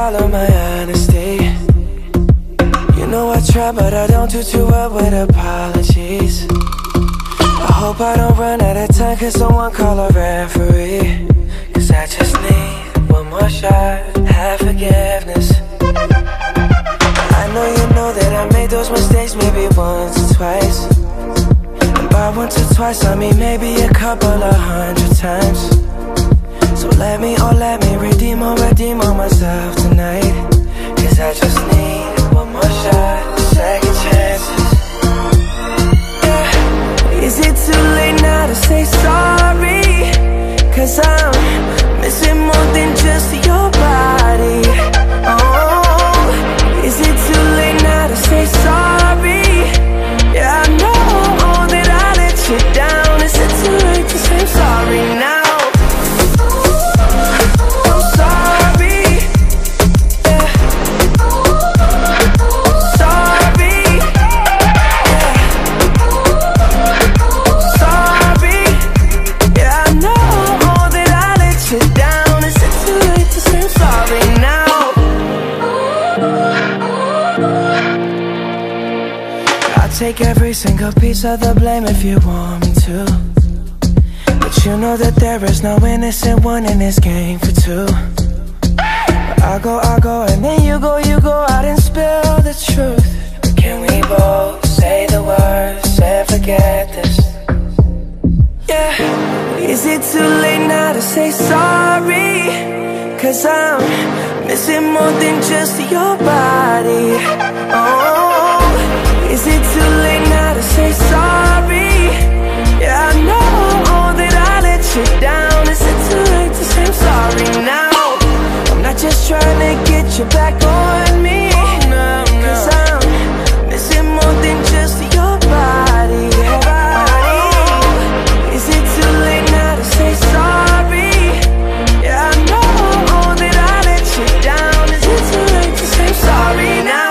swallow my honesty. You know I try, but I don't do too well with apologies. I hope I don't run out of time, cause someone call a referee. Cause I just need one more shot, have forgiveness. I know you know that I made those mistakes maybe once or twice. And by once or twice I mean maybe a couple of 100 times. So let me redeem on myself tonight. Cause I just need one more shot, second chances. Yeah. Is it too late now to say sorry? Cause I'm missing more than just your body. Oh, is it too late now to say sorry? Yeah, I know that I let you down. Is it too late to say sorry now? Take every single piece of the blame if you want me to. But you know that there is no innocent one in this game for two. But I go, and then you go out and spill the truth. But can we both say the words and forget this? Yeah. Is it too late now to say sorry? Cause I'm missing more than just your body. Oh, is it too late now to say sorry? Yeah, I know that I let you down. Is it too late to say I'm sorry now? I'm not just trying to get you back on me. Cause I'm missing more than just your body. Is it too late now to say sorry? Yeah, I know that I let you down. Is it too late to say I'm sorry now?